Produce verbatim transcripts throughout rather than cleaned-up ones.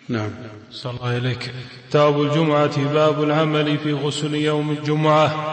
نعم. صلى الله إليك. كتاب الجمعة. باب العمل في غسل يوم الجمعة.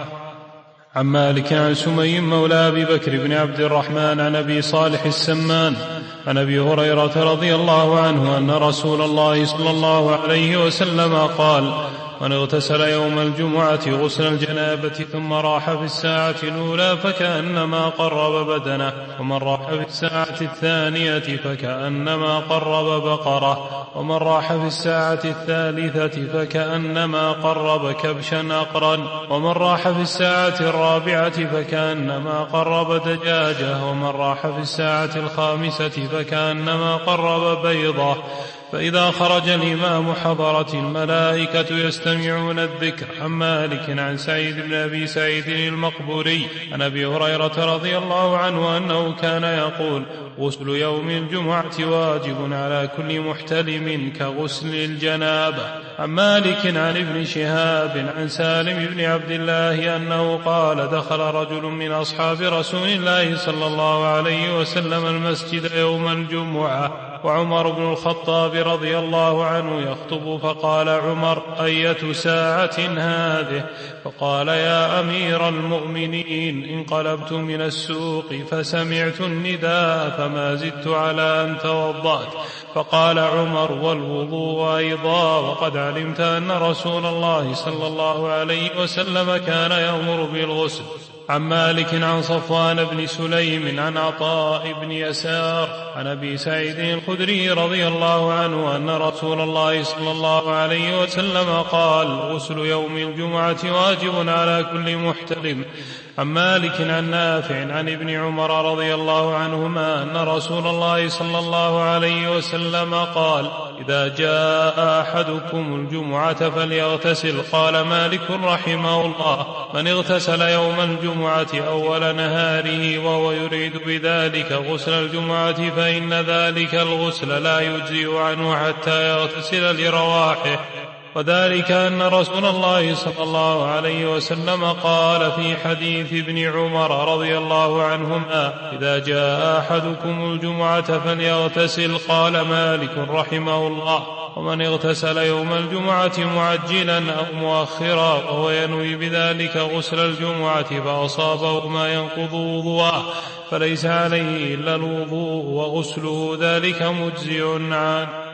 عن مالك عن سمي مولى أبي بكر بن عبد الرحمن عن أبي صالح السمان عن أبي هريرة رضي الله عنه أن رسول الله صلى الله عليه وسلم قال: من اغتسل يوم الجمعة غسل الجنابة ثم راح في الساعة الأولى فكأنما قرب بدنه، ومن راح في الساعة الثانية فكأنما قرب بقرة، ومن راح في الساعة الثالثة فكأنما قرب كبشا أقرا، ومن راح في الساعة الرابعة فكأنما قرب دجاجة، ومن راح في الساعة الخامسة فكأنما قرب بيضة. فإذا خرج الإمام حضرت الملائكة يستمعون الذكر. عن مالك عن سعيد بن أبي سعيد المقبوري عن أبي هريرة رضي الله عنه أنه كان يقول: غسل يوم الجمعة واجب على كل محتلم كغسل الجنابة. عن مالك عن ابن شهاب عن سالم بن عبد الله أنه قال: دخل رجل من أصحاب رسول الله صلى الله عليه وسلم المسجد يوم الجمعة وعمر بن الخطاب رضي الله عنه يخطب، فقال عمر: أية ساعة هذه؟ فقال: يا أمير المؤمنين، انقلبت من السوق فسمعت النداء فما زدت على أن توضأت. فقال عمر: والوضوء أيضا، وقد علمت أن رسول الله صلى الله عليه وسلم كان يأمر بالغسل. عن مالك عن صفوان بن سليم عن عطاء بن يسار عن أبي سعيد الخدري رضي الله عنه أن رسول الله صلى الله عليه وسلم قال: غسل يوم الجمعة واجب على كل محتلم. عن مالك عن نافع عن ابن عمر رضي الله عنهما أن رسول الله صلى الله عليه وسلم قال: إذا جاء أحدكم الجمعة فليغتسل. قال مالك رحمه الله: من اغتسل يوم الجمعة أول نهاره وهو يريد بذلك غسل الجمعة فإن ذلك الغسل لا يجزئ عنه حتى يغتسل لرواحه. وذلك أن رسول الله صلى الله عليه وسلم قال في حديث ابن عمر رضي الله عنهما: إذا جاء أحدكم الجمعة فليغتسل. قال مالك رحمه الله: ومن اغتسل يوم الجمعة معجلا أو مؤخرا وهو ينوي بذلك غسل الجمعة فأصابه ما ينقض وضوءه فليس عليه إلا الوضوء وغسله ذلك مجزئ عنه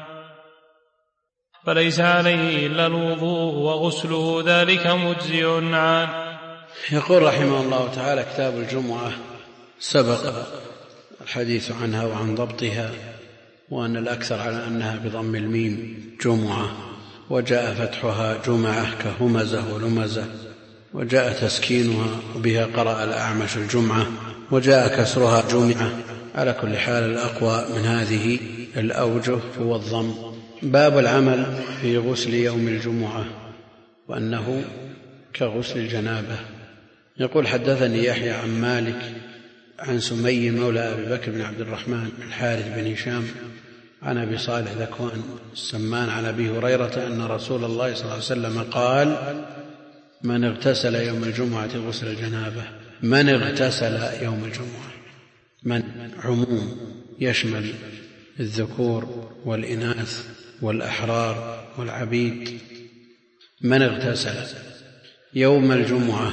فليس عليه إلا الوضوء وغسله ذلك مجزئ عنه. يقول رحمه الله تعالى: كتاب الجمعة. سبق الحديث عنها وعن ضبطها، وأن الأكثر على أنها بضم الميم جمعة، وجاء فتحها جمعة كهمزة ولمزة، وجاء تسكينها وبها قرأ الأعمش الجمعة، وجاء كسرها جمعة. على كل حال الأقوى من هذه الأوجه هو الضم. باب العمل في غسل يوم الجمعة وأنه كغسل الجنابة. يقول: حدثني يحيى عن مالك عن سمي مولى أبي بكر بن عبد الرحمن الحارث بن هشام عن أبي صالح ذكوان السمان عن أبي هريرة أن رسول الله صلى الله عليه وسلم قال: من اغتسل يوم الجمعة غسل الجنابة. من اغتسل يوم الجمعة، من عموم يشمل الذكور والإناث والأحرار والعبيد. من اغتسل يوم الجمعة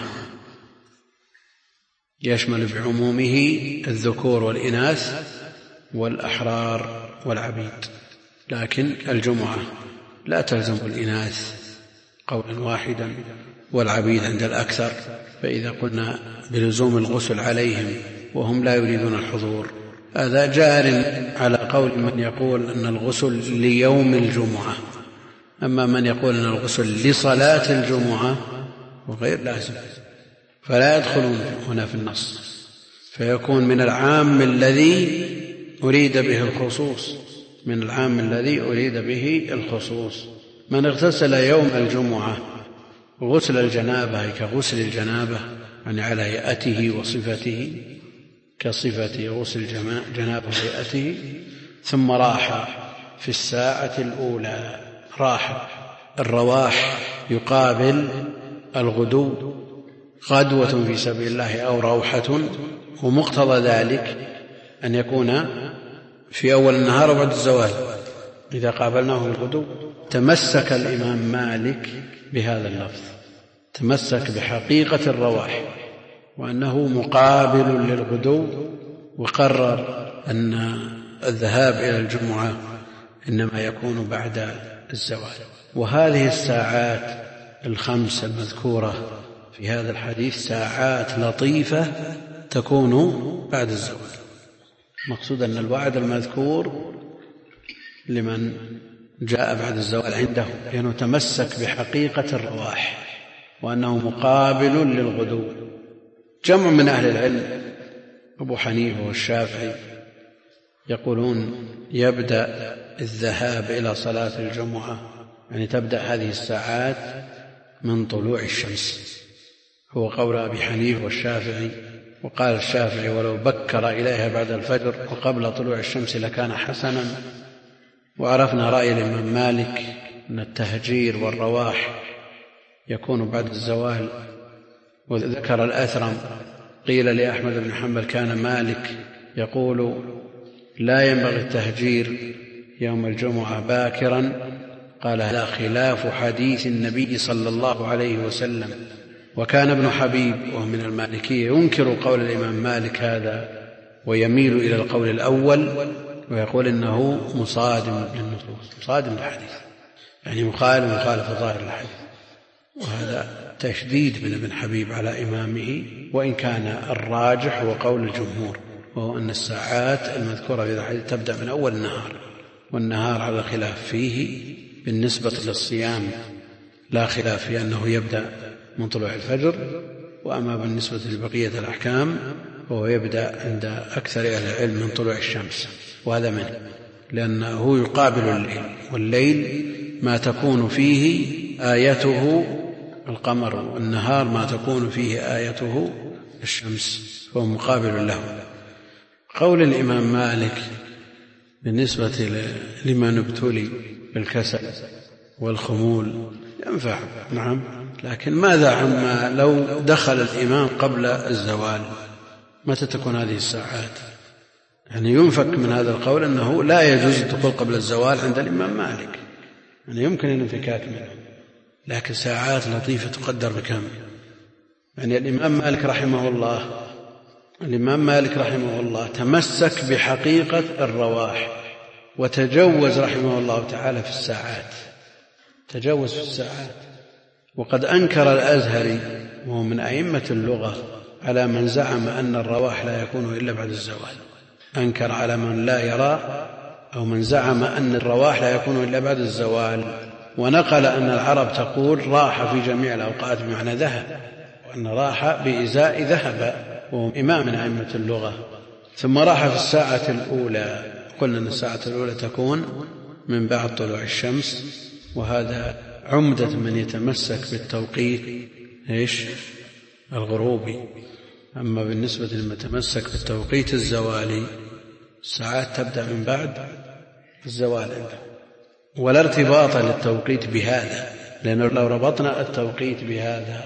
يشمل بعمومه الذكور والإناث والأحرار والعبيد، لكن الجمعة لا تلزم الإناث قولا واحدا والعبيد عند الأكثر، فإذا قلنا بلزوم الغسل عليهم وهم لا يريدون الحضور هذا جار على قول من يقول أن الغسل ليوم الجمعة. أما من يقول أن الغسل لصلاة الجمعة وغير لازم، فلا يدخلون هنا في النص، فيكون من العام الذي أريد به الخصوص، من العام الذي أريد به الخصوص. من اغتسل يوم الجمعة غسل الجنابة كغسل الجنابة، يعني على هيئته وصفته كصفة غسل جنابة هيئته، ثم راح في الساعة الأولى. راح الرواح يقابل الغدو، غدوة في سبيل الله أو روحة، ومقتضى ذلك أن يكون في أول النهار وبعد الزوال، إذا قابلناه الغدو تمسك الإمام مالك بهذا اللفظ، تمسك بحقيقة الرواح وأنه مقابل للغدو، وقرر أن الذهاب إلى الجمعة إنما يكون بعد الزوال. وهذه الساعات الخمس المذكورة في هذا الحديث ساعات لطيفة تكون بعد الزوال. مقصود أن الوعد المذكور لمن جاء بعد الزوال عنده، لأنه تمسك بحقيقة الرواح وأنه مقابل للغدو. جمع من أهل العلم أبو حنيفة والشافعي يقولون يبدأ الذهاب إلى صلاة الجمعة، يعني تبدأ هذه الساعات من طلوع الشمس، هو قول أبي حنيفة والشافعي. وقال الشافعي ولو بكر إليها بعد الفجر وقبل طلوع الشمس لكان حسنا. وعرفنا رأي الإمام مالك أن التهجير والرواح يكون بعد الزوال. وذكر الأثرم قيل لأحمد بن حنبل كان مالك يقول لا ينبغي التهجير يوم الجمعة باكرا، قال لا خلاف حديث النبي صلى الله عليه وسلم. وكان ابن حبيب وهو من المالكية ينكر قول الإمام مالك هذا ويميل إلى القول الأول، ويقول إنه مصادم للنصوص، مصادم للحديث، يعني مخالف مخالف ظاهر الحديث. وهذا تشديد من ابن حبيب على إمامه، وإن كان الراجح هو قول الجمهور، وهو أن الساعات المذكورة في هذا الحديث تبدأ من أول النهار، والنهار على خلاف فيه. بالنسبة للصيام لا خلاف في أنه يبدأ من طلوع الفجر، وأما بالنسبة لبقية الأحكام فهو يبدأ عند أكثر أهل العلم من طلوع الشمس، وهذا منه، لأنه يقابل الليل، والليل ما تكون فيه آيته القمر، والنهار ما تكون فيه آيته الشمس، فهو مقابل له. قول الإمام مالك بالنسبة لمن ابتلي بالكسل والخمول ينفع، نعم، لكن ماذا عما لو دخل الإمام قبل الزوال؟ متى تكون هذه الساعات؟ يعني ينفك من هذا القول أنه لا يجوز الدخول قبل الزوال عند الإمام مالك، يعني يمكن الانفكاك منه، لكن ساعات لطيفة تقدر بكم؟ يعني الإمام مالك رحمه الله الإمام مالك رحمه الله تمسك بحقيقة الرواح، وتجوز رحمه الله تعالى في الساعات، تجوز في الساعات. وقد أنكر الأزهري وهو من أئمة اللغة على من زعم أن الرواح لا يكون إلا بعد الزوال، أنكر على من لا يرى أو من زعم أن الرواح لا يكون إلا بعد الزوال، ونقل أن العرب تقول راح في جميع الأوقات بمعنى ذهب، وأن راح بإزاء ذهب، وهو إمام من أئمة اللغة. ثم راح في الساعة الأولى، قلنا أن الساعة الأولى تكون من بعد طلوع الشمس، وهذا عمدة من يتمسك بالتوقيت إيش؟ الغروبي. أما بالنسبة لمن يتمسك بالتوقيت الزوالي الساعات تبدأ من بعد الزوال عنده، ولا ارتباط للتوقيت بهذا، لأنه لو ربطنا التوقيت بهذا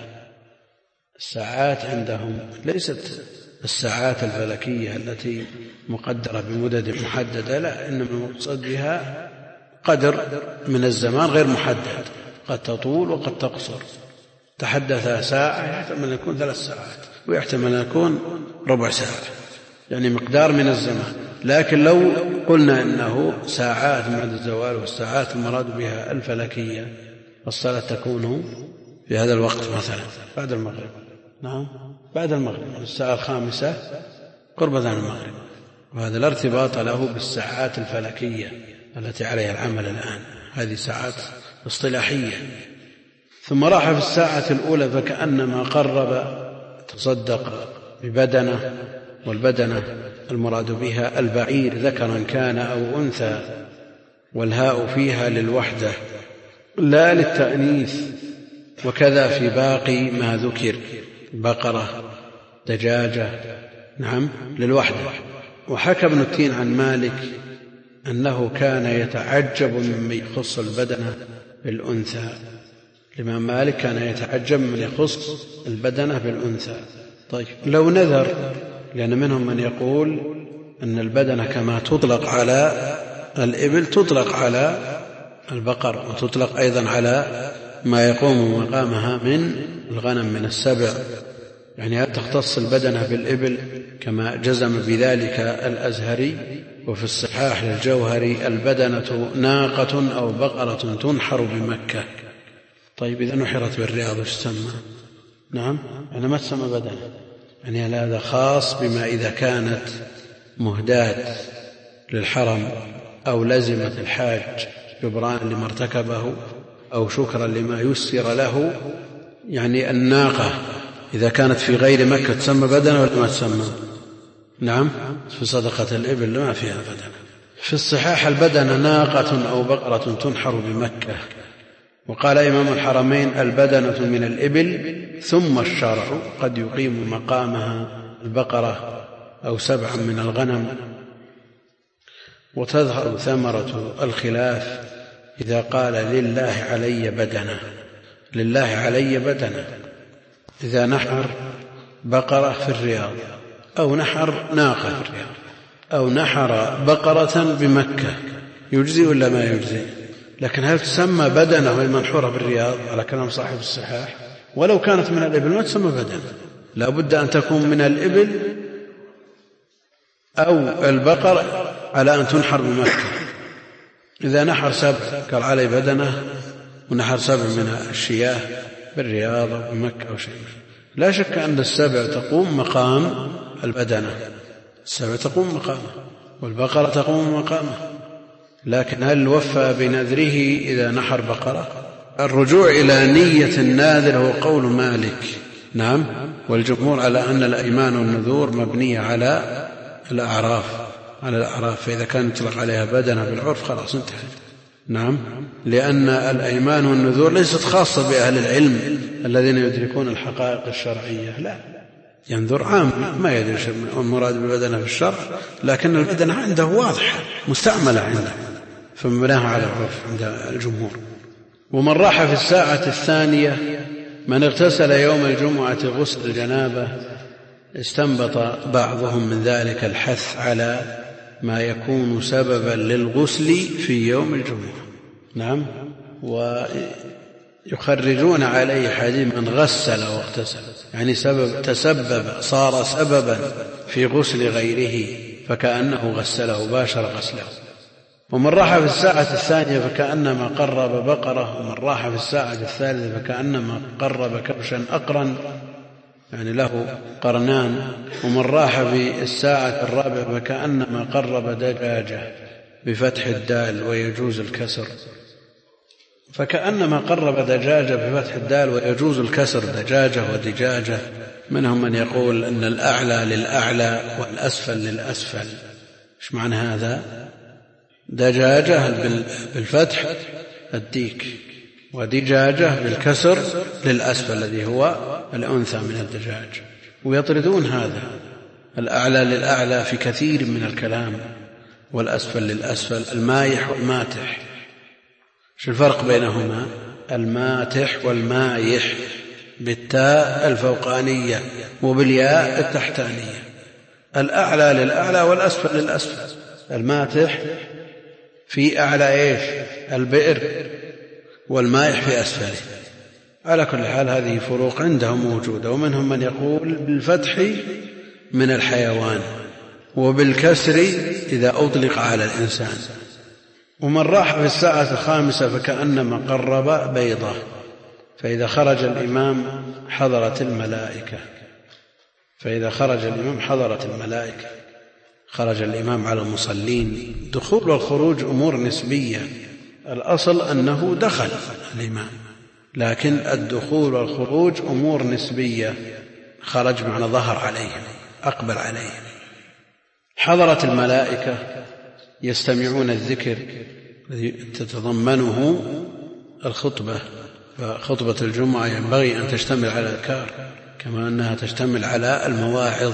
الساعات عندهم ليست الساعات الفلكية التي مقدرة بمدد محددة، لا، إنما المقصود بها قدر من الزمان غير محدد، قد تطول وقد تقصر. تحدث ساعة يحتمل أن يكون ثلاث ساعات، ويحتمل أن يكون ربع ساعة، يعني مقدار من الزمان. لكن لو قلنا إنه ساعات بعد الزوال، والساعات المراد بها الفلكية، الصلاة تكون في هذا الوقت مثلا بعد المغرب، نعم بعد المغرب، الساعة الخامسة قرب ذان المغرب، وهذا لا ارتباط له بالساعات الفلكية التي عليها العمل الآن، هذه ساعات اصطلاحية. ثم راح في الساعة الأولى فكأنما قرب تصدق ببدنه، والبدنة المراد بها البعير ذكرا كان أو أنثى، والهاء فيها للوحدة لا للتأنيث. وكذا في باقي ما ذكر، بقرة، دجاجة، نعم للوحدة. وحكى ابن التين عن مالك أنه كان يتعجب ممن يخص البدنة بالأنثى، الإمام مالك كان يتعجب من يخص البدنة بالأنثى. طيب لو نذر، لأن منهم من يقول أن البدنة كما تطلق على الإبل تطلق على البقر، وتطلق أيضا على ما يقوم مقامها من الغنم من السبع، يعني هل تختص البدنة بالإبل كما جزم بذلك الأزهري؟ وفي الصحاح للجوهري البدنة ناقة أو بقرة تنحر بمكة. طيب إذا نحرت بالرياض وش تسمى؟ نعم أنا ما تسمى بدنة، يعني هذا خاص بما إذا كانت مهداة للحرم أو لزمت الحاج جبران لما ارتكبه أو شكرا لما يسر له. يعني الناقة إذا كانت في غير مكة تسمى بدنة ولا ما تسمى؟ نعم في صدقة الإبل ما فيها بدنة. في الصحاح البدنة ناقة أو بقرة تنحر بمكة. وقال إمام الحرمين البدنة من الإبل ثم الشرع قد يقيم مقامها البقرة أو سبعا من الغنم. وتظهر ثمرة الخلاف إذا قال لله علي بدنة، لله علي بدنة إذا نحر بقرة في الرياض أو نحر ناقة في الرياض أو نحر بقرة بمكة يجزي ولا ما يجزي؟ لكن هل تسمى بدنة وهي منحورة بالرياض على كلام صاحب الصحاح؟ ولو كانت من الإبل ما تسمى بدنة، لا بد أن تكون من الإبل أو البقر على أن تنحر بمكة. إذا نحر سبع قال علي بدنة، ونحر سبع من الشياه بالرياض أو بمكة أو شيء، لا شك أن السبع تقوم مقام البدنة، السبع تقوم مقامه والبقرة تقوم مقامه. لكن هل وفى بنذره إذا نحر بقرة؟ الرجوع إلى نية الناذر هو قول مالك، نعم، والجمهور على أن الأيمان والنذور مبنية على الأعراف، على الأعراف، فإذا كان يطلق عليها بدنة بالعرف خلاص انتهت. نعم، لأن الأيمان والنذور ليست خاصة بأهل العلم الذين يدركون الحقائق الشرعية، لا، ينذر عام ما يدري المراد بالبدنة في الشرع، لكن البدنة عنده واضحة مستعملة عنده فمبناها على العرف عند الجمهور. ومن راح في الساعة الثانية من اغتسل يوم الجمعة غسل الجنابة، استنبط بعضهم من ذلك الحث على ما يكون سببا للغسل في يوم الجمعة. نعم، ويخرجون عليه حديث من غسل واغتسل، يعني سبب تسبب صار سببا في غسل غيره فكأنه غسله باشر غسله. ومن راح في الساعة الثانية فكأنما قرب بقرة، ومن راح في الساعة الثالثة فكأنما قرب كبشا أقرا، يعني له قرنان. ومن راح في الساعة الرابعة فكأنما قرب دجاجة بفتح الدال ويجوز الكسر، فكأنما قرب دجاجة بفتح الدال ويجوز الكسر، دجاجة ودجاجة. منهم من يقول أن الأعلى للأعلى والأسفل للأسفل. إيش معنى هذا؟ دجاجة بالفتح الديك، ودجاجة بالكسر للأسفل الذي هو الأنثى من الدجاج. ويطردون هذا، الأعلى للأعلى في كثير من الكلام، والأسفل للأسفل، المايح والماتح. شو الفرق بينهما؟ الماتح والمايح بالتاء الفوقانية وبالياء التحتانية. الأعلى للأعلى والأسفل للأسفل. الماتح في أعلى إيش؟ البئر، والمائح في أسفله. على كل حال هذه فروق عندهم موجودة. ومنهم من يقول بالفتح من الحيوان، وبالكسر إذا أطلق على الإنسان. ومن راح في الساعة الخامسة فكأنما قرب بيضة، فإذا خرج الإمام حضرت الملائكة، فإذا خرج الإمام حضرت الملائكة، خرج الإمام على المصلين. دخول والخروج أمور نسبية، الأصل أنه دخل الإمام، لكن الدخول والخروج أمور نسبية، خرج معنى ظهر عليهم، أقبل عليهم. حضرت الملائكة يستمعون الذكر الذي تتضمنه الخطبة، فخطبة الجمعة ينبغي أن تشتمل على الأذكار كما أنها تشتمل على المواعظ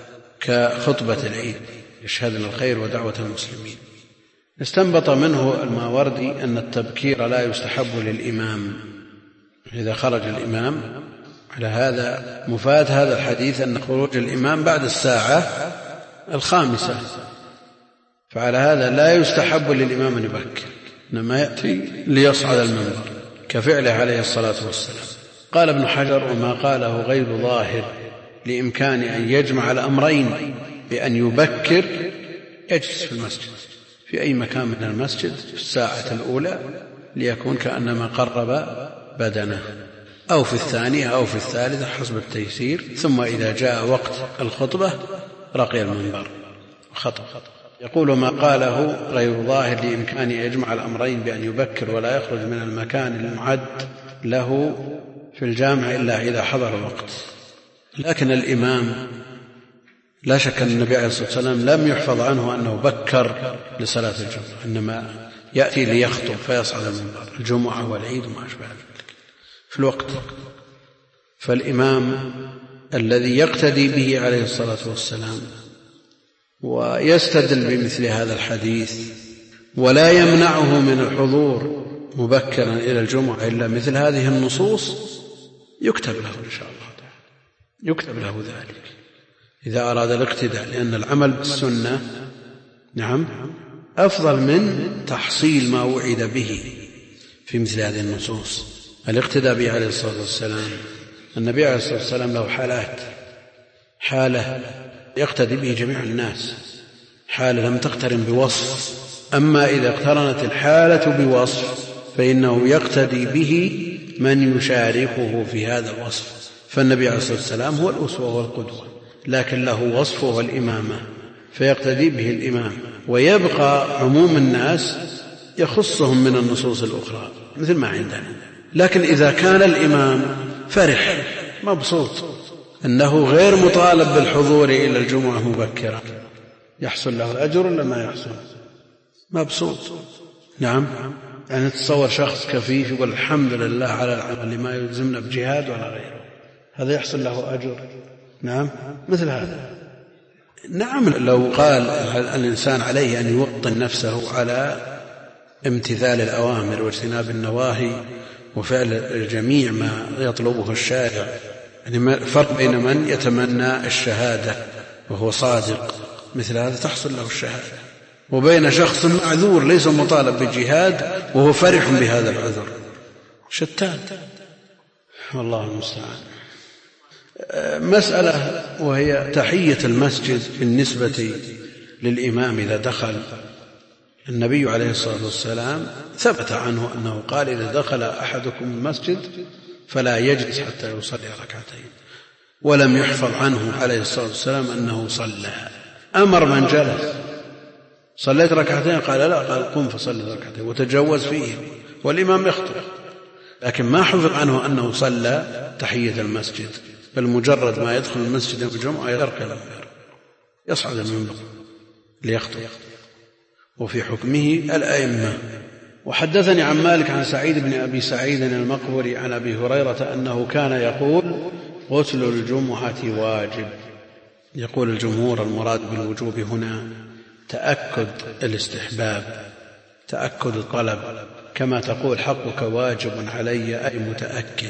كخطبة العيد، يشهد الخير ودعوة المسلمين. استنبط منه الماوردي أن التبكير لا يستحب للإمام إذا خرج الإمام. على هذا مفاد هذا الحديث أن خروج الإمام بعد الساعة الخامسة، فعلى هذا لا يستحب للإمام أن يبكر، إنما يأتي ليصعد المنبر كفعله عليه الصلاة والسلام. قال ابن حجر: وما قاله غير ظاهر لإمكان أن يجمع الأمرين بأن يبكر يجلس في المسجد في أي مكان من المسجد في الساعة الأولى ليكون كأنما قرب بدنه، أو في الثانية أو في الثالثة حسب التيسير، ثم إذا جاء وقت الخطبة رقي المنبر خطب. يقول: ما قاله غير ظاهر لإمكان أن يجمع الأمرين بأن يبكر ولا يخرج من المكان المعد له في الجامع إلا إذا حضر الوقت. لكن الإمام لا شك أن النبي عليه الصلاة والسلام لم يحفظ عنه أنه بكر لصلاة الجمعة، إنما يأتي ليخطب فيصعد المنبر الجمعة والعيد وما أشبه ذلك في الوقت. فالإمام الذي يقتدي به عليه الصلاة والسلام ويستدل بمثل هذا الحديث ولا يمنعه من الحضور مبكرا إلى الجمعة إلا مثل هذه النصوص يكتب له إن شاء الله تعالى، يكتب له ذلك إذا أراد الاقتداء، لأن العمل بالسنة نعم أفضل من تحصيل ما وعد به في مثل هذه النصوص. الاقتداء به عليه الصلاة والسلام، النبي عليه الصلاة والسلام له حالات، حالة يقتدي به جميع الناس، حالة لم تقترن بوصف، أما إذا اقترنت الحالة بوصف فإنه يقتدي به من يشاركه في هذا الوصف. فالنبي عليه الصلاة والسلام هو الأسوة والقدوة، لكن له وصفه والإمامة فيقتدي به الإمام، ويبقى عموم الناس يخصهم من النصوص الأخرى مثل ما عندنا. لكن إذا كان الإمام فرح مبسوط أنه غير مطالب بالحضور إلى الجمعة مبكرا يحصل له أجر ولا ما يحصل؟ مبسوط. نعم، يعني تصور شخص كفيف يقول الحمد لله على العمل ما يلزمنا بجهاد ولا غيره، هذا يحصل له أجر؟ نعم، مثل هذا. نعم، لو قال الإنسان عليه أن يوطن نفسه على امتثال الأوامر واجتناب النواهي وفعل الجميع ما يطلبه الشارع، يعني فرق بين من يتمنى الشهادة وهو صادق مثل هذا تحصل له الشهادة، وبين شخص معذور ليس مطالب بجهاد وهو فرح بهذا العذر، شتان، والله المستعان. مسألة وهي تحية المسجد بالنسبة للإمام إذا دخل. النبي عليه الصلاة والسلام ثبت عنه أنه قال: إذا دخل أحدكم المسجد فلا يجلس حتى يصلي ركعتين. ولم يحفظ عنه عليه الصلاة والسلام أنه صلى، أمر من جلس: صليت ركعتين؟ قال لا، قال قم فصلي ركعتين، وتجوز فيه والإمام يخطب. لكن ما حفظ عنه أنه صلى تحية المسجد، بل مجرد ما يدخل المسجد يوم الجمعة يركع المنبر يصعد المنبر ليخطب. وفي حكمه الأئمة. وحدثني عن مالك عن سعيد بن أبي سعيد المقبري عن أبي هريرة أنه كان يقول: غسل الجمعة واجب. يقول الجمهور المراد بالوجوب هنا تأكد الاستحباب، تأكد الطلب، كما تقول حقك واجب علي أي متأكد.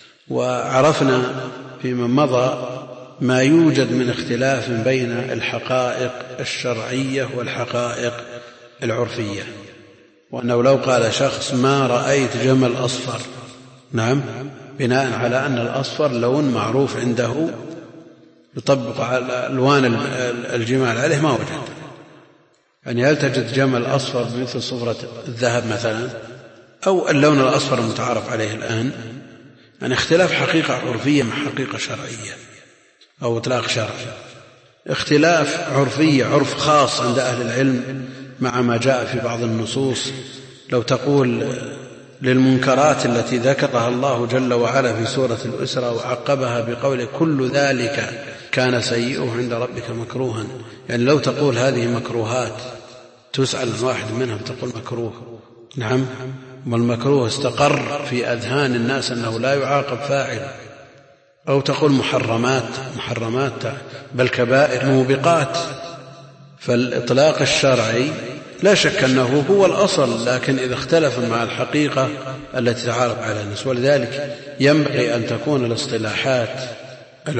وعرفنا فيما مضى ما يوجد من اختلاف بين الحقائق الشرعية والحقائق العرفية، وأنه لو قال شخص ما رأيت جمل أصفر، نعم، بناء على أن الأصفر لون معروف عنده يطبق على ألوان الجمال عليه، ما وجد. يعني هل تجد جمل أصفر مثل صفرة الذهب مثلا، أو اللون الأصفر المتعارف عليه الآن؟ يعني اختلاف حقيقة عرفية مع حقيقة شرعية أو إطلاق شرعي، اختلاف عرفية، عرف خاص عند أهل العلم مع ما جاء في بعض النصوص. لو تقول للمنكرات التي ذكرها الله جل وعلا في سورة الإسراء وعقبها بقول كل ذلك كان سيئه عند ربك مكروها، يعني لو تقول هذه مكروهات تسأل واحد منهم تقول مكروه، نعم، والمكروه استقر في أذهان الناس أنه لا يعاقب فاعل. أو تقول محرمات، محرمات بل كبائر موبقات. فالإطلاق الشرعي لا شك أنه هو الأصل، لكن إذا اختلف مع الحقيقة التي تعارف على الناس، ولذلك ينبغي أن تكون الاصطلاحات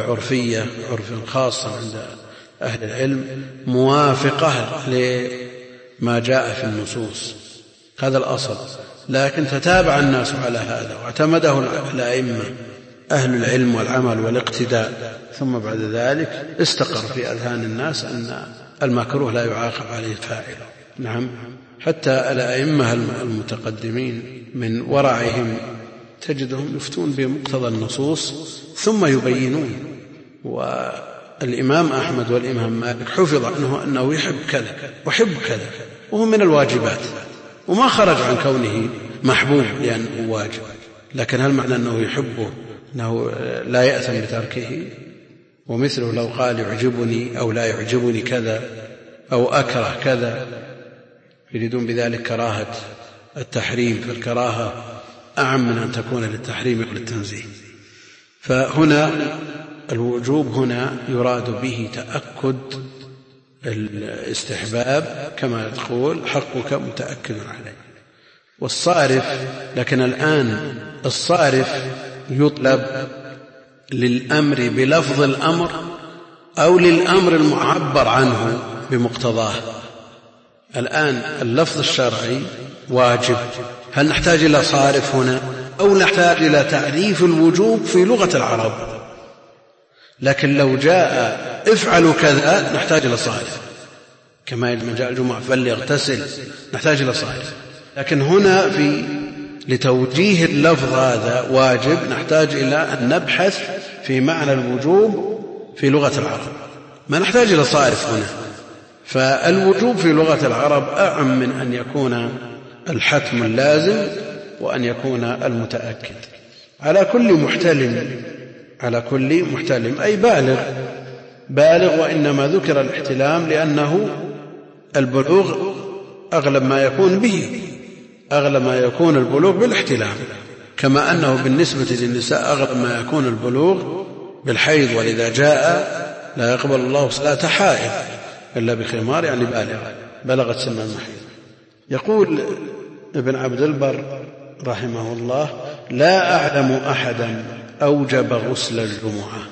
العرفية عرفا خاصا عند أهل العلم موافقة ما جاء في النصوص، هذا الأصل. لكن تتابع الناس على هذا واعتمده الأئمة أهل العلم والعمل والاقتداء، ثم بعد ذلك استقر في أذهان الناس أن المكروه لا يعاقب عليه فاعله. نعم، حتى الأئمة المتقدمين من ورعهم تجدهم يفتون بمقتضى النصوص ثم يبينون. والإمام أحمد والإمام مالك حفظ عنه أنه يحب كذا ويحب كذا وهو من الواجبات، وما خرج عن كونه محبوب لأنه واجب. لكن هل معنى أنه يحبه أنه لا يأثم بتركه؟ ومثله لو قال يعجبني أو لا يعجبني كذا أو أكره كذا، يريدون بذلك كراهة التحريم، فالكراهة أعم من أن تكون للتحريم وللتنزيه. فهنا الوجوب هنا يراد به تأكد الاستحباب كما تقول حقك متأكد عليه. والصارف، لكن الآن الصارف يطلب للأمر بلفظ الأمر أو للأمر المعبر عنه بمقتضاه. الآن اللفظ الشرعي واجب، هل نحتاج إلى صارف هنا أو نحتاج إلى تعريف الوجوب في لغة العرب؟ لكن لو جاء افعلوا كذا نحتاج إلى صارف، كما لما جاء الجمعة فليغتسل نحتاج إلى صارف. لكن هنا في لتوجيه اللفظ هذا واجب نحتاج إلى أن نبحث في معنى الوجوب في لغة العرب، ما نحتاج إلى صارف هنا. فالوجوب في لغة العرب أعم من أن يكون الحتم اللازم وأن يكون المتأكد. على كل محتلم، على كل محتلم أي بالغ، بالغ. وإنما ذكر الاحتلام لأنه البلوغ أغلب ما يكون به، أغلب ما يكون البلوغ بالاحتلام، كما أنه بالنسبة للنساء أغلب ما يكون البلوغ بالحيض. ولذا جاء لا يقبل الله صلاة حائض إلا بخمار، يعني بالغة بلغت سن المحيض. يقول ابن عبد البر رحمه الله: لا أعلم أحدا أوجب غسل الجمعة،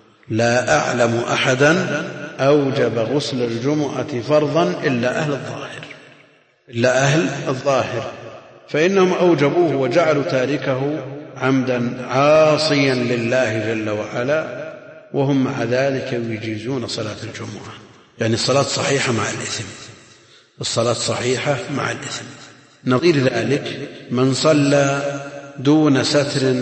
لا أعلم أحدا أوجب غسل الجمعة فرضا إلا أهل الظاهر، إلا أهل الظاهر، فإنهم أوجبوه وجعلوا تاركه عمدا عاصيا لله جل وعلا، وهم مع ذلك يجيزون صلاة الجمعة. يعني الصلاة صحيحة مع الإثم، الصلاة صحيحة مع الإثم. نظير ذلك من صلى دون ستر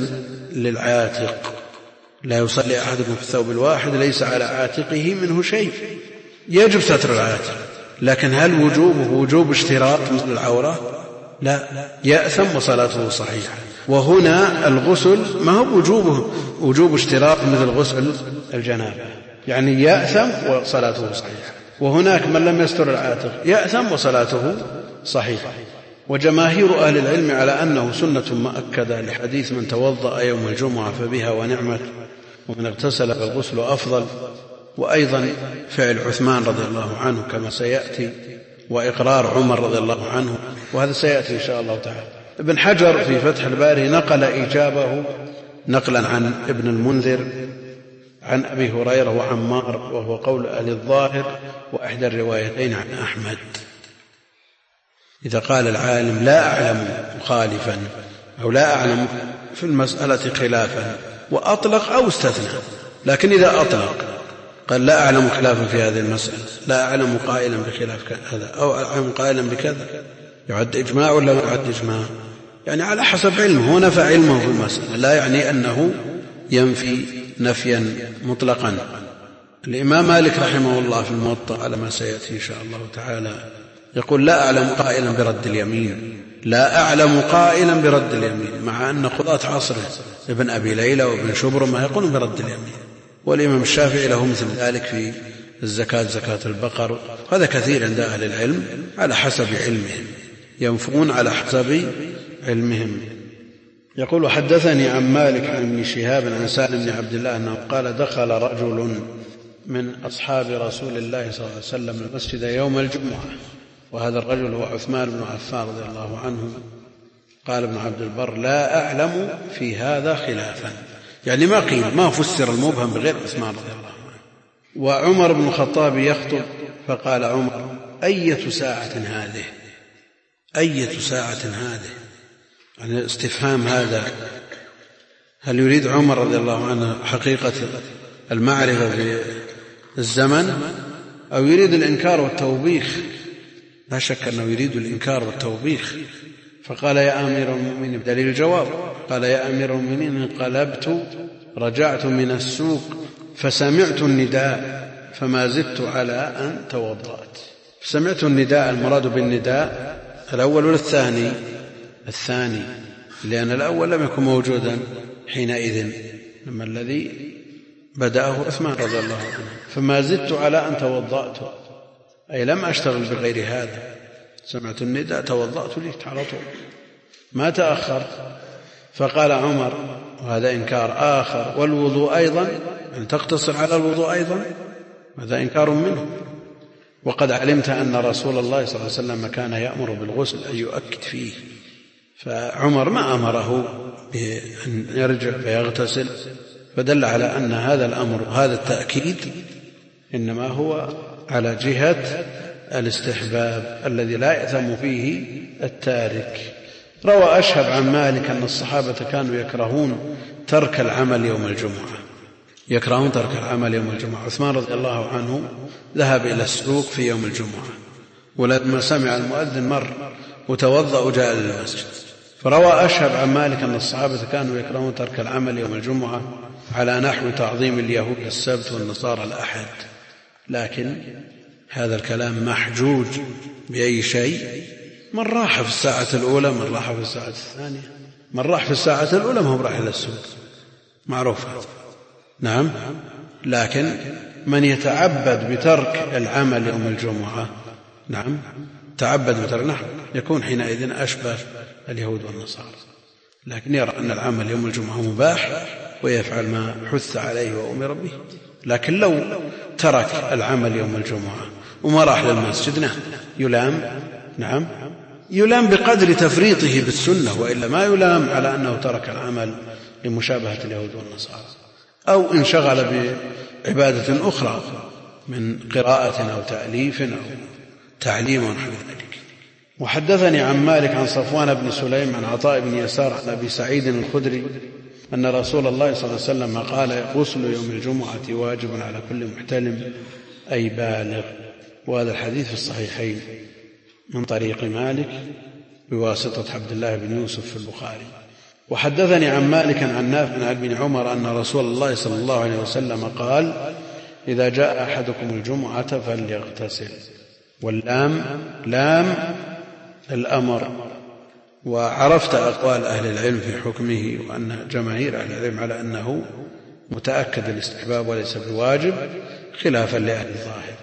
للعاتق، لا يصلي أحدكم في الثوب الواحد ليس على عاتقه منه شيء، يجب ستر العاتق. لكن هل وجوبه وجوب اشتراط مثل العورة؟ لا، يأثم وصلاته صحيحة. وهنا الغسل ما هو وجوبه وجوب اشتراط مثل غسل الجنابة، يعني يأثم وصلاته صحيحة. وهناك من لم يستر العاتق يأثم وصلاته صحيحة. وجماهير أهل العلم على أنه سنة مؤكدة لحديث من توضأ يوم الجمعة فبها ونعمت، ومن اغتسل فالغسل أفضل. وأيضا فعل عثمان رضي الله عنه كما سيأتي، وإقرار عمر رضي الله عنه، وهذا سيأتي إن شاء الله تعالى. ابن حجر في فتح الباري نقل إيجابه نقلا عن ابن المنذر عن أبي هريرة وعمار، وهو قول أهل الظاهر وإحدى الروايتين عن أحمد. إذا قال العالم لا أعلم مخالفا أو لا أعلم في المسألة خلافا وأطلق أو استثنى، لكن إذا أطلق قال لا أعلم خلافا في هذه المسألة، لا أعلم قائلا بخلاف كذا أو أعلم قائلا بكذا، يعد إجماع ولا يعد إجماع؟ يعني على حسب علمه، هو نفى علمه في المسألة، لا يعني أنه ينفي نفيا مطلقا. الإمام مالك رحمه الله في الموطأ على ما سيأتي إن شاء الله تعالى يقول لا أعلم قائلا برد اليمين، لا أعلم قائلا برد اليمين، مع أن قضاة عصره ابن أبي ليلى وابن شبرمة يقولون برد اليمين. والإمام الشافعي له مثل ذلك في الزكاة، زكاة البقر. هذا كثير عند أهل العلم على حسب علمهم، ينفون على حسب علمهم. يقول: حدثني عن مالك عن ابن شهاب عن سالم بن عبد الله أنه قال: دخل رجل من أصحاب رسول الله صلى الله عليه وسلم المسجد يوم الجمعة، وهذا الرجل هو عثمان بن عفان رضي الله عنه. قال ابن عبد البر: لا أعلم في هذا خلافا، يعني ما قيل، ما فسر المبهم بغير عثمان رضي الله عنه. وعمر بن الخطاب يخطب فقال عمر: أية ساعة هذه أية ساعة هذه يعني الاستفهام هذا هل يريد عمر رضي الله عنه حقيقة المعرفة في الزمن أو يريد الإنكار والتوبيخ؟ لا شك أنه يريد الإنكار والتوبيخ. فقال يا أمير المؤمنين بدليل الجواب قال يا أمير المؤمنين انقلبت رجعت من السوق فسمعت النداء فما زدت على أن توضأت. سمعت النداء المراد بالنداء الأول ولا الثاني؟ الثاني، لأن الأول لم يكن موجودا حينئذ لما الذي بدأه عثمان رضي الله عنه. فما زدت على أن توضأت أي لم أشتغل بغير هذا، سمعت النداء توضأت ليت على طول ما تأخر. فقال عمر وهذا إنكار آخر والوضوء أيضا أن تقتصر على الوضوء أيضا هذا إنكار منه، وقد علمت أن رسول الله صلى الله عليه وسلم كان يأمر بالغسل أن يؤكد فيه. فعمر ما أمره بأن يرجع فيغتسل، فدل على أن هذا الأمر وهذا التأكيد إنما هو على جهة الاستحباب الذي لا يأثم فيه التارك. روى أشهب عن مالك أن الصحابة كانوا يكرهون ترك العمل يوم الجمعة يكرهون ترك العمل يوم الجمعة. عثمان رضي الله عنه ذهب إلى السوق في يوم الجمعة ولما سمع المؤذن مر وتوضأ وجاء للمسجد. فروى أشهب عن مالك أن الصحابة كانوا يكرهون ترك العمل يوم الجمعة على نحو تعظيم اليهود السبت والنصارى الأحد. لكن هذا الكلام محجوج بأي شيء؟ من راح في الساعة الأولى من راح في الساعة الثانية، من راح في الساعة الأولى ما هو راح إلى السوق معروف. نعم، لكن من يتعبد بترك العمل يوم الجمعة نعم تعبد بترك نحو يكون حينئذ أشبه اليهود والنصارى، لكن يرى أن العمل يوم الجمعة مباح ويفعل ما حث عليه وأمر به. لكن لو ترك العمل يوم الجمعة وما راح للمسجد نعم يلام نعم يلام بقدر تفريطه بالسنة، وإلا ما يلام على أنه ترك العمل لمشابهة اليهود والنصارى أو انشغل بعبادة أخرى من قراءة أو تأليف أو تعليم ونحو ذلك. وحدثني عن مالك عن صفوان بن سليم عن عطاء بن يسار عن أبي سعيد الخدري أن رسول الله صلى الله عليه وسلم قال غسل يوم الجمعة واجب على كل محتلم أي بالغ. وهذا الحديث في الصحيحين من طريق مالك بواسطة عبد الله بن يوسف في البخاري. وحدثني عن مالك عن نافع عن ابن عمر أن رسول الله صلى الله عليه وسلم قال إذا جاء أحدكم الجمعة فليغتسل. واللام لام الأمر. وعرفت أقوال أهل العلم في حكمه وأن جماهير أهل العلم على أنه متأكد الاستحباب وليس بواجب خلافا لأهل الظاهر.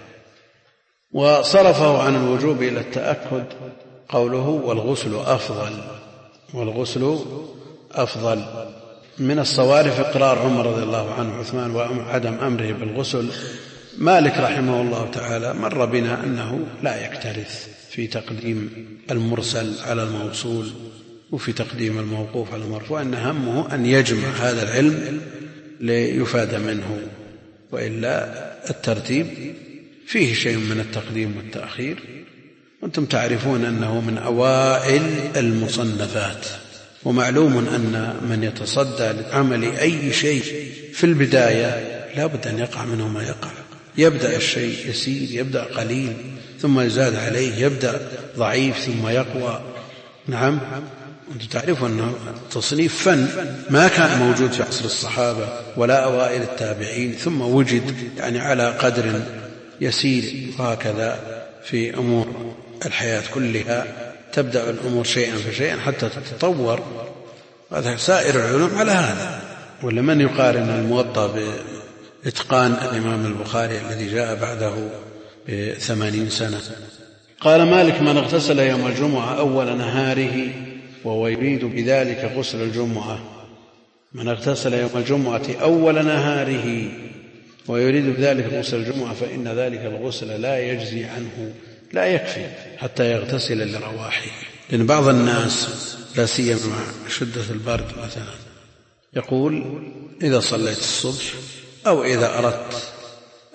وصرفه عن الوجوب إلى التأكد قوله والغسل أفضل والغسل أفضل. من الصوارف إقرار عمر رضي الله عنه عثمان وعدم أمره بالغسل. مالك رحمه الله تعالى مر بنا أنه لا يكترث في تقديم المرسل على الموصول وفي تقديم الموقوف على المرفوع، أن همه أن يجمع هذا العلم ليفاد منه، وإلا الترتيب فيه شيء من التقديم والتأخير. وأنتم تعرفون أنه من أوائل المصنفات، ومعلوم أن من يتصدى لعمل أي شيء في البداية لا بد أن يقع منه ما يقع. يبدأ الشيء يسير، يبدأ قليل ثم يزاد عليه، يبدأ ضعيف ثم يقوى. نعم، أنتم تعرفون أنه تصنيف فن ما كان موجود في عصر الصحابة ولا أوائل التابعين، ثم وجد يعني على قدر يسير. وهكذا في أمور الحياة كلها تبدأ الأمور شيئا فشيئا حتى تتطور. هذا سائر العلوم على هذا. ولمن يقارن الموطأ بإتقان الإمام البخاري الذي جاء بعده بثمانين سنة. قال مالك من اغتسل يوم الجمعة أول نهاره وهو يريد بذلك غسل الجمعة. من اغتسل يوم الجمعة أول نهاره ويريد بذلك غسل الجمعة فإن ذلك الغسل لا يجزي عنه، لا يكفي حتى يغتسل لرواحه. لأن بعض الناس لا سيما مع شدة البرد مثلا يقول إذا صليت الصبح أو إذا أردت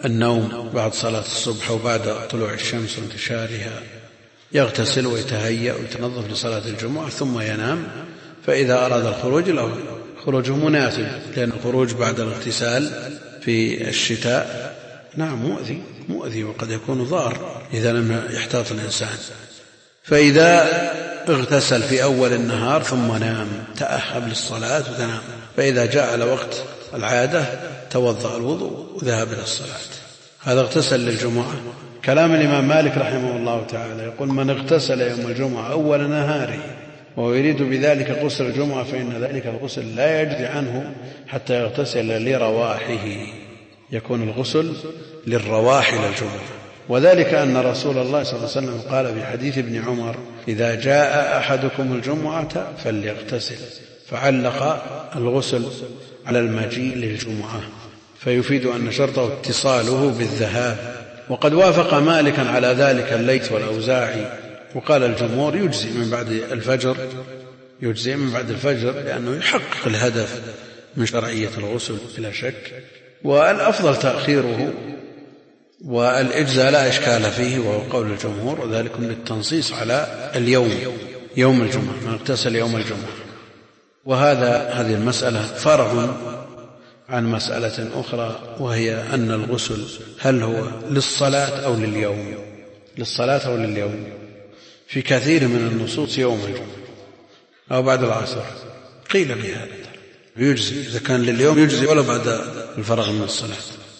النوم بعد صلاة الصبح وبعد طلوع الشمس وانتشارها يغتسل ويتهيأ ويتنظف لصلاة الجمعة ثم ينام. فإذا أراد الخروج له خروجه مناسب، لأن الخروج بعد الاغتسال في الشتاء نعم مؤذي مؤذي وقد يكون ضار إذا لم يحتاط الإنسان. فإذا اغتسل في أول النهار ثم نام تأهب للصلاة وتنام، فإذا جاء على وقت العادة توضأ الوضوء وذهب إلى الصلاة. هذا اغتسل للجمعة. كلام الإمام مالك رحمه الله تعالى يقول: من اغتسل يوم الجمعة أول نهاره وهو يريد بذلك غسل الجمعة فإن ذلك الغسل لا يجزي عنه حتى يغتسل لرواحه. يكون الغسل للرواح للجمعة، وذلك أن رسول الله صلى الله عليه وسلم قال في حديث ابن عمر: إذا جاء أحدكم الجمعة فليغتسل، فعلق الغسل على المجيء للجمعة، فيفيد أن شرطه اتصاله بالذهاب. وقد وافق مالكا على ذلك الليث والأوزاعي، وقال الجمهور يجزي من بعد الفجر يجزي من بعد الفجر لأنه يحقق الهدف من شرعية الغسل بلا شك، والأفضل تأخيره، والإجزاء لا إشكال فيه وهو قول الجمهور، وذلك للتنصيص على اليوم يوم الجمعة، من اغتسل يوم الجمعة. وهذا هذه المسألة فرع عن مسألة أخرى، وهي أن الغسل هل هو للصلاة أو لليوم للصلاة أو لليوم. في كثير من النصوص يوم الجمعة أو بعد العصر قيل بهذا يجزي، إذا كان لليوم يجزي ولا بعد الفراغ من الصلاة.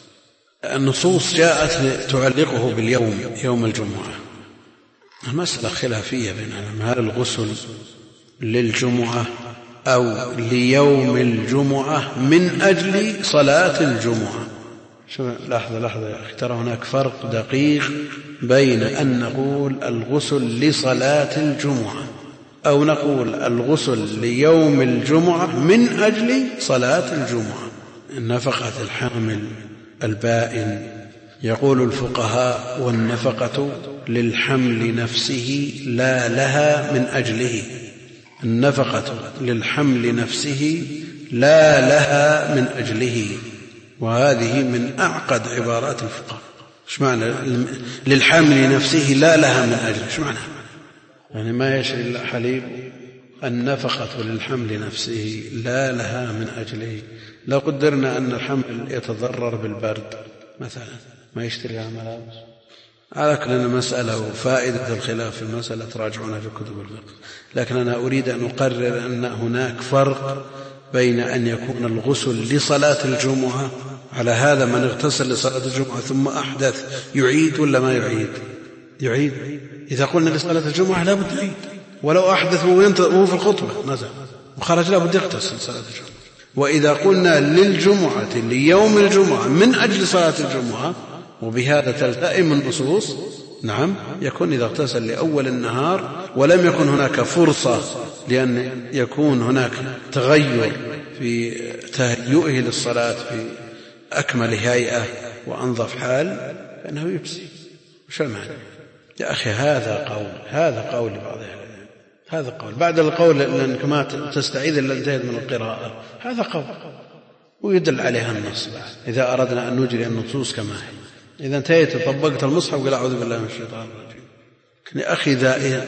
النصوص جاءت تعلقه باليوم يوم الجمعة. المسألة خلافية بين العلماء: هل الغسل للجمعة أو ليوم الجمعة من أجل صلاة الجمعة؟ شوف لحظة لحظة يا أخي، ترى هناك فرق دقيق بين أن نقول الغسل لصلاة الجمعة أو نقول الغسل ليوم الجمعة من أجل صلاة الجمعة. النفقة الحامل البائن، يقول الفقهاء: والنفقة للحمل نفسه لا لها من أجله. النفقة للحمل نفسه لا لها من أجله، وهذه من أعقد عبارات الفقهاء. ايش معنى للحمل نفسه لا لها من أجله؟ ايش معنى؟ يعني ما يشري إلا حليب. النفقة للحمل نفسه لا لها من أجله. لو قدرنا أن الحمل يتضرر بالبرد مثلا ما يشتريها ملابس. على كل مسألة وفائدة الخلاف في المسألة تراجعونها في كتب الفقه، لكن أنا أريد أن أقرر أن هناك فرق بين أن يكون الغسل لصلاة الجمعة، على هذا من اغتسل لصلاة الجمعة ثم أحدث يعيد ولا ما يعيد؟ يعيد. إذا قلنا لصلاة الجمعة لا بد يعيد، ولو أحدث وهو في الخطبة مثلا وخرج لا بد يغتسل صلاة الجمعة. وإذا قلنا للجمعة ليوم الجمعة من أجل صلاة الجمعة، وبهذا تلتئم النصوص، نعم يكون إذا اغتسل لأول النهار ولم يكن هناك فرصة لأن يكون هناك تغير في تهيئه للصلاة في أكمل هيئة وأنظف حال، فإنه يجزي. وش المعنى يا أخي؟ هذا قول هذا قول بعض هذا قول بعد القول لأنك ما تستعيذ إلا انتهت من القراءة، هذا قول ويدل عليها النص. إذا أردنا أن نجري النصوص كما هي، إذا انتهيت طبقت المصحف وقال أعوذ بالله من الشيطان الرجيم. يا أخي ذا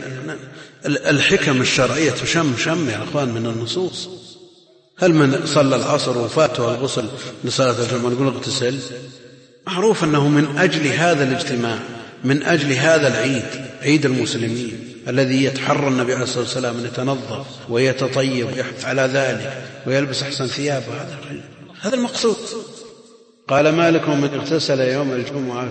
الحكم الشرعية تشم شم يا أخوان من النصوص. هل من صلى العصر وفاته الغسل لصلاة الجمعة نقول اغتسل؟ معروف أنه من أجل هذا الاجتماع، من أجل هذا العيد، عيد المسلمين الذي يتحرى النبي عليه الصلاة والسلام أن يتنظف ويتطيب ويحث على ذلك ويلبس أحسن ثيابه، هذا هذا المقصود. قال مالك: من اغتسل يوم الجمعة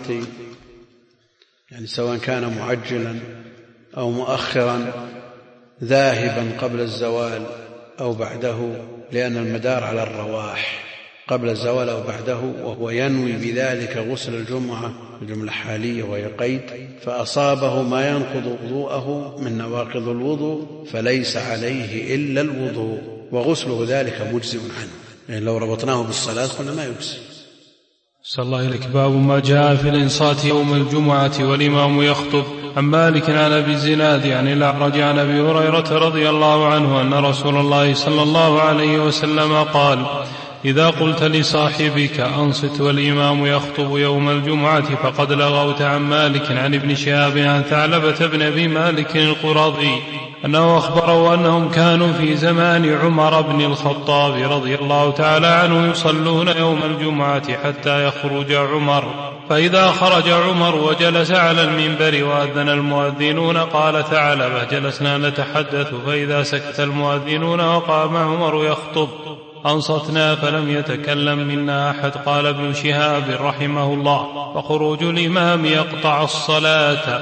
يعني سواء كان معجلا أو مؤخرا، ذاهبا قبل الزوال أو بعده، لأن المدار على الرواح، قبل الزوال أو بعده، وهو ينوي بذلك غسل الجمعة الجملة حالية وهي قيد، فأصابه ما ينقض وضوءه من نواقض الوضوء فليس عليه إلا الوضوء، وغسله ذلك مجزئ عنه. يعني لو ربطناه بالصلاة قلنا ما يجزي. صلى الله إليك. باب ما جاء في الإنصات يوم الجمعة والإمام يخطب. عن مالك عن أبي الزناد عن الأعرج عن أبي هريرة رضي الله عنه أن رسول الله صلى الله عليه وسلم قال: إذا قلت لصاحبك أنصت والإمام يخطب يوم الجمعة فقد لغوت. عن مالك عن ابن شهاب عن ثعلبة بن أبي مالك القرظي أنه أخبره أنهم كانوا في زمان عمر بن الخطاب رضي الله تعالى عنه يصلون يوم الجمعة حتى يخرج عمر، فإذا خرج عمر وجلس على المنبر وأذن المؤذنون قال ثعلبة جلسنا نتحدث، فإذا سكت المؤذنون وقام عمر يخطب أنصتنا فلم يتكلم منا أحد. قال ابن شهاب رحمه الله: فخروج الإمام يقطع الصلاة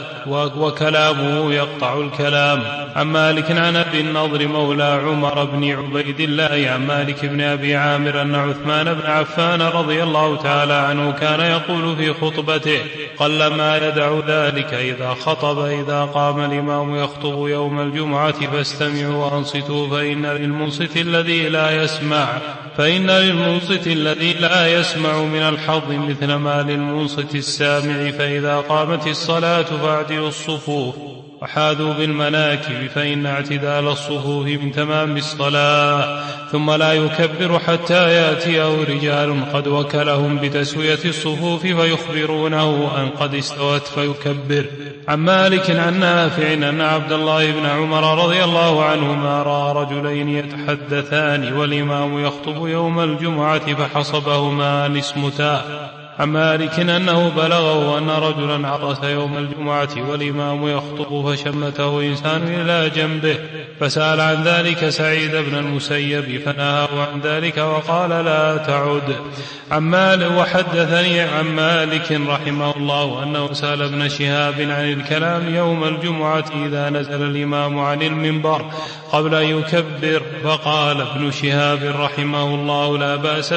وكلامه يقطع الكلام. عن مالك عن أبي النضر مولى عمر بن عبيد الله عن مالك بن أبي عامر أن عثمان بن عفان رضي الله تعالى عنه كان يقول في خطبته: قلما يدع ذلك إذا خطب: إذا قام الإمام يخطب يوم الجمعة فاستمعوا وأنصتوا فإن للمنصت الذي لا يسمع فإن للمنصت الذي لا يسمع من الحظ مثل ما للمنصت السامع. فإذا قامت الصلاة فاعدلوا الصفوف وحاذوا بالمناكب فإن اعتدال الصفوف من تمام الصلاة. ثم لا يكبر حتى يأتيه رجال قد وكلهم بتسوية الصفوف فيخبرونه أن قد استوت فيكبر. عن مالك عن نافع أن عبد الله بن عمر رضي الله عنهما رأى رجلين يتحدثان والإمام يخطب يوم الجمعة فحصبهما أن اسمتا. عن مالك أنه بلغه أن رجلا عطس يوم الجمعة والإمام يخطب فشمته إنسان إلى جنبه فسأل عن ذلك سعيد بن المسيب فنهاه عن ذلك وقال: لا تعد. عن مالك وحدثني عن مالك رحمه الله أنه سأل ابن شهاب عن الكلام يوم الجمعة إذا نزل الإمام عن المنبر قبل أن يكبر، فقال ابن شهاب رحمه الله: لا بأس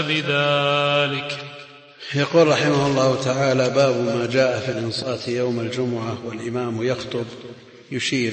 بذلك. يقول رحمه الله تعالى: باب ما جاء في الإنصات يوم الجمعة والإمام يخطب. يشير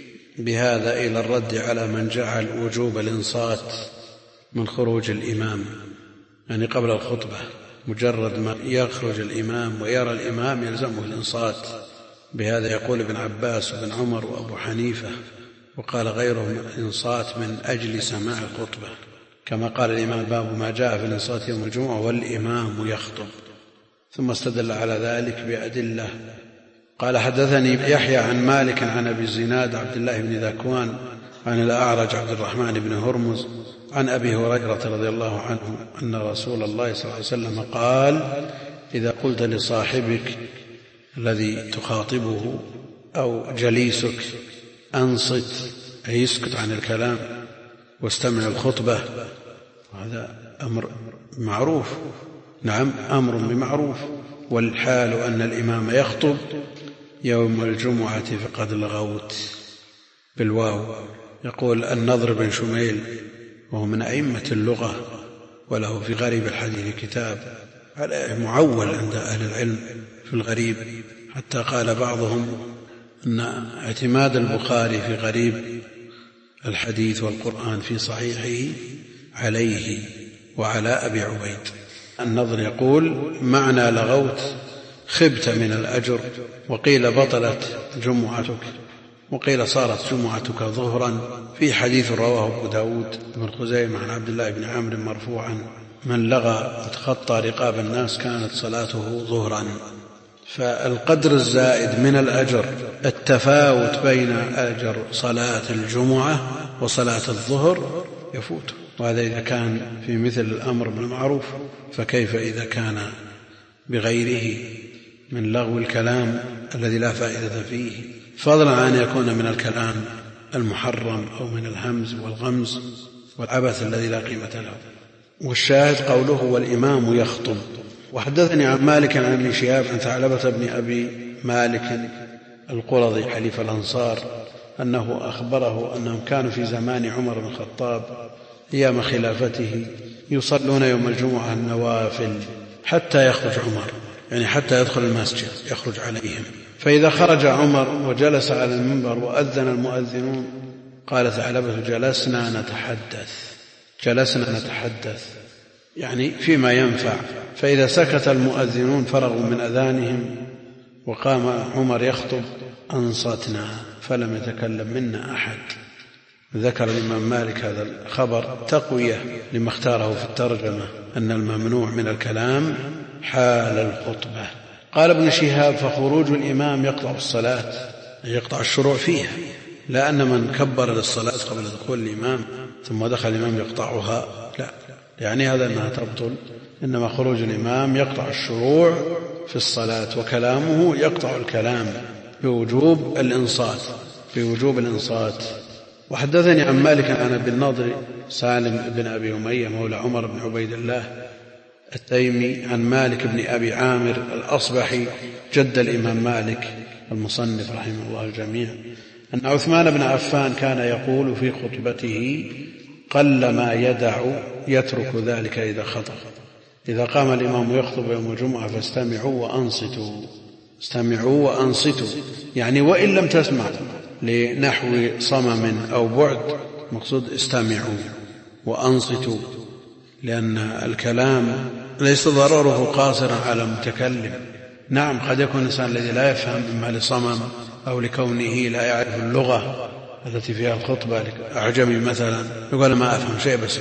بهذا إلى الرد على من جعل وجوب الإنصات من خروج الإمام، يعني قبل الخطبة مجرد ما يخرج الإمام ويرى الإمام يلزمه الإنصات. بهذا يقول ابن عباس وابن عمر وأبو حنيفة، وقال غيرهم الإنصات من أجل سماع الخطبة، كما قال الإمام: باب ما جاء في الإنصات يوم الجمعة والإمام يخطب. ثم استدل على ذلك بأدلة. قال: حدثني يحيى عن مالك عن أبي الزناد عبد الله بن ذكوان عن الأعرج عبد الرحمن بن هرمز عن أبي هريرة رضي الله عنه أن رسول الله صلى الله عليه وسلم قال: إذا قلت لصاحبك الذي تخاطبه أو جليسك أنصت، أي يسكت عن الكلام واستمع الخطبة، هذا أمر معروف. نعم، أمر بمعروف. والحال أن الإمام يخطب يوم الجمعة فقد لغوت بالواو. يقول النضر بن شميل وهو من أئمة اللغة وله في غريب الحديث كتاب معول عند أهل العلم في الغريب، حتى قال بعضهم أن اعتماد البخاري في غريب الحديث والقرآن في صحيحه عليه وعلى أبي عبيد. النضر يقول: معنى لغوت خبت من الأجر، وقيل بطلت جمعتك، وقيل صارت جمعتك ظهرا. في حديث رواه أبو داود بن خزيمة عن عبد الله بن عمرو مرفوعا: من لغى وتخطى رقاب الناس كانت صلاته ظهرا. فالقدر الزائد من الأجر التفاوت بين أجر صلاة الجمعة وصلاة الظهر يفوت، وهذا إذا كان في مثل الأمر بالمعروف، فكيف إذا كان بغيره من لغو الكلام الذي لا فائدة فيه، فضلا عن أن يكون من الكلام المحرم أو من الهمز والغمز والعبث الذي لا قيمة له. والشاهد قوله: والإمام يخطب. وحدثني عن مالك عن ابن شهاب عن ثعلبة بن أبي مالك القرظي حليف الأنصار أنه أخبره أنهم كانوا في زمان عمر بن الخطاب أيام خلافته يصلون يوم الجمعة النوافل حتى يخرج عمر، يعني حتى يدخل المسجد يخرج عليهم. فإذا خرج عمر وجلس على المنبر وأذن المؤذنون قال ثعلبة: جلسنا نتحدث جلسنا نتحدث يعني فيما ينفع. فإذا سكت المؤذنون فرغوا من أذانهم وقام عمر يخطب أنصتنا فلم يتكلم منا أحد. ذكر الإمام مالك هذا الخبر تقوية لما اختاره في الترجمة أن الممنوع من الكلام حال الخطبة. قال ابن شهاب: فخروج الإمام يقطع الصلاة، يقطع الشروع فيها، لا أن من كبر للصلاة قبل دخول الإمام ثم دخل الإمام يقطعها، لا، يعني هذا أنها تبطل، إنما خروج الإمام يقطع الشروع في الصلاة، وكلامه يقطع الكلام بوجوب الإنصات بوجوب الإنصات. وحدثني عن مالك عن أبي النضر سالم بن أبي أمية مولى عمر بن عبيد الله التيمي عن مالك بن أبي عامر الأصبحي جد الإمام مالك المصنف رحمه الله الجميع أن عثمان بن عفان كان يقول في خطبته: قل ما يدع يترك ذلك إذا خطب. إذا قام الإمام يخطب يوم الجمعة فاستمعوا وأنصتوا، استمعوا وأنصتوا، يعني وإن لم تسمع لنحو صمم أو بعد، مقصود استمعوا وأنصتوا، لأن الكلام ليس ضرره قاصرا على المتكلم. نعم، قد يكون الإنسان الذي لا يفهم إما لصمم أو لكونه لا يعرف اللغة التي فيها الخطبة، أعجمي مثلا، يقول ما أفهم شيء بس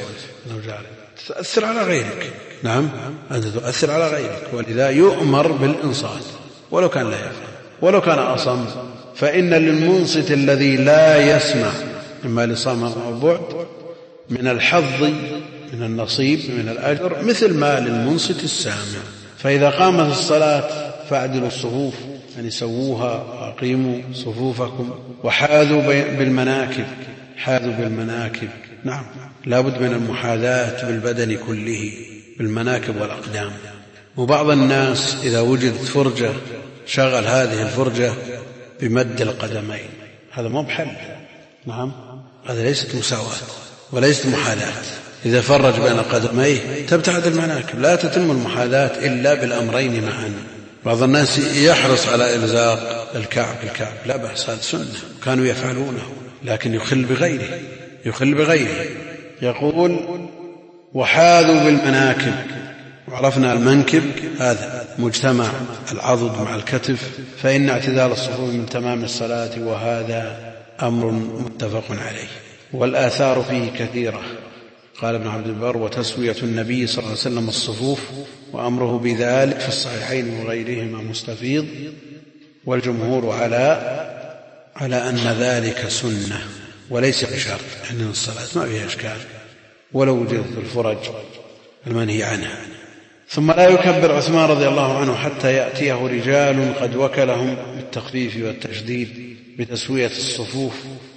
تؤثر على غيرك. نعم، أنت تؤثر على غيرك، ولذا يؤمر بالإنصات ولو كان لا يفهم، ولو كان أصم، فإن للمنصت الذي لا يسمع إما لصمم أو بعد من الحظ، من النصيب، من الأجر مثل ما للمنصت السامع. فإذا قامت الصلاة فاعدلوا الصفوف، يعني سووها وأقيموا صفوفكم، وحاذوا بالمناكب، حاذوا بالمناكب. نعم، لابد من المحاذاة بالبدن كله، بالمناكب والأقدام. وبعض الناس إذا وجدت فرجة شغل هذه الفرجة بمد القدمين، هذا مو بحل. نعم، هذا ليست مساواة وليست محاذاة. إذا فرج بين قدميه تبتعد المناكب، لا تتم المحاذاة إلا بالأمرين معا. بعض الناس يحرص على إلزاق الكعب الكعب، لا بأس، هذا سنة كانوا يفعلونه، لكن يخل بغيره، يخل بغيره. يقول: وحاذوا بالمناكب، وعرفنا المنكب هذا مجتمع العضد مع الكتف، فإن اعتدال الصفوف من تمام الصلاة، وهذا أمر متفق عليه، والآثار فيه كثيرة. قال ابن عبد البر: وتسوية النبي صلى الله عليه وسلم الصفوف وأمره بذلك في الصحيحين وغيرهما مستفيض، والجمهور على على أن ذلك سنة وليس بشرط، يعني الصلاة ما فيها إشكال ولو وجدت الفرج المنهي عنها. ثم لا يكبر عثمان رضي الله عنه حتى يأتيه رجال قد وكلهم بالتخفيف والتشديد بتسوية الصفوف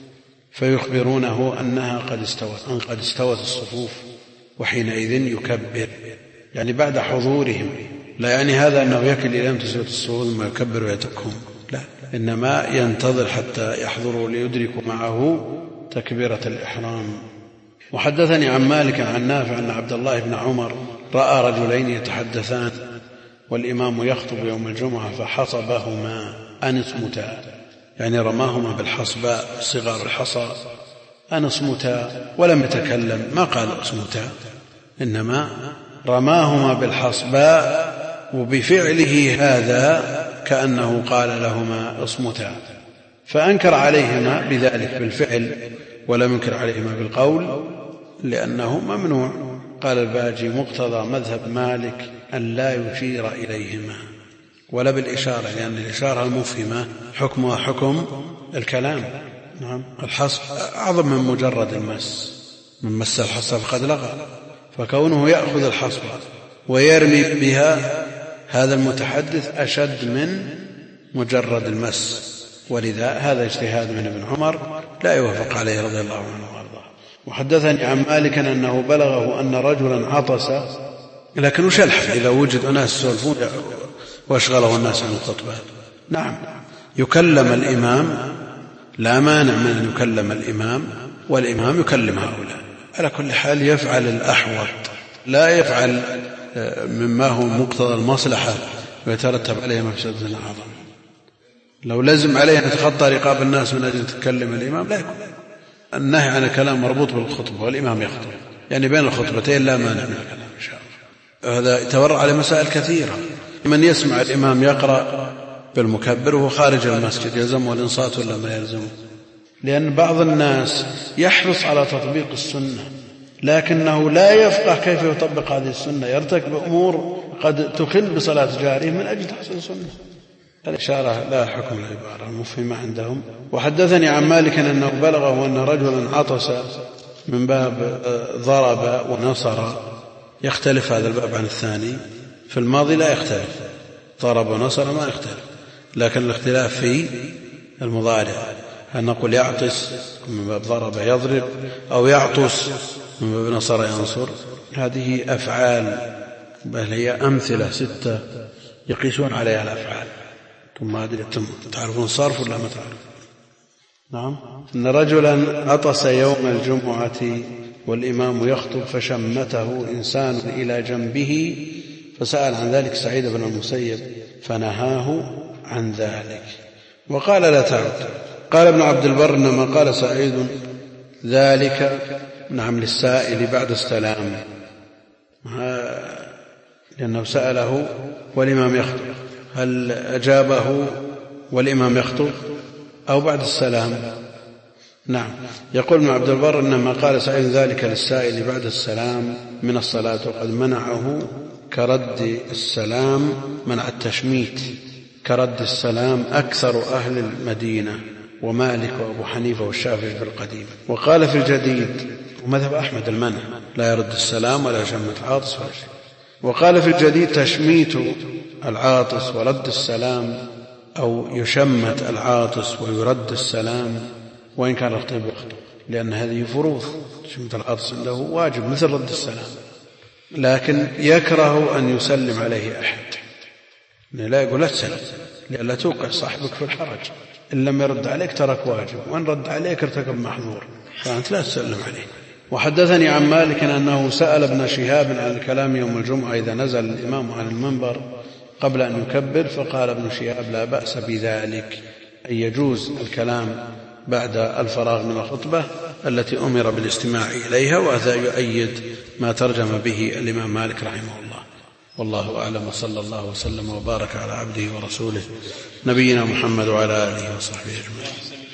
فيخبرونه أنها قد استوت أن قد استوت الصفوف، وحينئذ يكبر، يعني بعد حضورهم. لا يعني هذا أنه يكل إلى أن تسوية الصفوف ثم يكبر ويتركهم، لا، إنما ينتظر حتى يحضروا ليدركوا معه تكبيرة الإحرام. وحدثني عن مالك عن نافع أن عبد الله بن عمر رأى رجلين يتحدثان والإمام يخطب يوم الجمعة فحصبهما أن اصمتا، يعني رماهما بالحصباء صغار الحصى، أن اصمتا، ولم يتكلم، ما قال اصمتا، إنما رماهما بالحصباء، وبفعله هذا كأنه قال لهما اصمتا، فأنكر عليهما بذلك بالفعل ولم ينكر عليهما بالقول لأنه ممنوع. قال الباجي: مقتضى مذهب مالك أن لا يشير إليهما ولا بالإشارة، لأن الإشارة المفهمة حكمها حكم الكلام. نعم، الحصب أعظم من مجرد المس، من مس الحصى فقد لغى، فكونه يأخذ الحصبة ويرمي بها هذا المتحدث أشد من مجرد المس، ولذا هذا اجتهاد من ابن عمر لا يوافق عليه رضي الله عنه وارضاه. وحدثني عن مالك أنه بلغه أن رجلا عطس، لكن وش الحل إذا وجد أناس يسولفون واشغله الناس عن الخطبة؟ نعم، يكلم الإمام، لا مانع من أن يكلم الإمام، والإمام يكلم هؤلاء. على كل حال يفعل الأحوط، لا يفعل مما هو مقتضى المصلحة ويترتب عليه مفسدة أعظم. لو لزم عليه أن يتخطى رقاب الناس من أجل تكلم الإمام لا يكون. النهي عن الكلام مربوط بالخطبة والإمام يخطب، يعني بين الخطبتين لا مانع من الكلام إن شاء الله. هذا يتورع على مسائل كثيرة. من يسمع الإمام يقرأ بالمكبر وهو خارج المسجد يلزمه الإنصات ولا ما يلزمه؟ لأن بعض الناس يحرص على تطبيق السنة لكنه لا يفقه كيف يطبق هذه السنة، يرتكب أمور قد تخل بصلاة جاره من أجل تحصيل السنة. الإشارة لا حكم العبارة المفهمة عندهم. وحدثني عن مالك أنه بلغه أن رجلا عطس من باب ضرب ونصر. يختلف هذا الباب عن الثاني، في الماضي لا يختلف، ضرب ونصر ما يختلف، لكن الاختلاف في المضارع، هل نقول يعطس من باب ضرب يضرب أو يعطس من باب نصر ينصر. هذه أفعال، بل هي أمثلة ستة يقيسون عليها الأفعال. ثم أدري تعرفون الصرف ولا ما تعرف؟ نعم. إن رجلا عطس يوم الجمعة والإمام يخطب فشمته إنسان إلى جنبه فسأل عن ذلك سعيد بن المسيب فنهاه عن ذلك وقال لا تعد. قال ابن عبد البر إنما قال سعيد ذلك نعم للسائل بعد السلام، لأنه سأله والإمام يخطب، هل أجابه والإمام يخطب أو بعد السلام؟ نعم. يقول ابن عبد البر إنما قال سعيد ذلك للسائل بعد السلام من الصلاة وقد منعه كرد السلام، منع التشميت كرد السلام أكثر أهل المدينة ومالك وأبو حنيفة والشافعي في القديم. وقال في الجديد ومذهب أحمد المنع، لا يرد السلام ولا يشمت عاطس ولا شيء. وقال في الجديد تشميت العاطس ورد السلام، أو يشمت العاطس ويرد السلام وإن كان الخطيب يخطب، لأن هذه فروض. تشميت العاطس عنده واجب مثل رد السلام، لكن يكره أن يسلم عليه أحد، لا يقول لا تسلم لئلا توقع صاحبك في الحرج، إن لم يرد عليك ترك واجب، وإن رد عليك ارتكب محظور، فأنت لا تسلم عليه. وحدثني عن مالك أنه سأل ابن شهاب عن الكلام يوم الجمعة إذا نزل الإمام عن المنبر قبل أن يكبر، فقال ابن شهاب لا بأس بذلك، أي يجوز الكلام بعد الفراغ من الخطبة التي أمر بالاستماع إليها، وهذا يؤيد ما ترجم به الإمام مالك رحمه الله. والله أعلم، وصلى الله وسلم وبارك على عبده ورسوله نبينا محمد وعلى آله وصحبه أجمعين.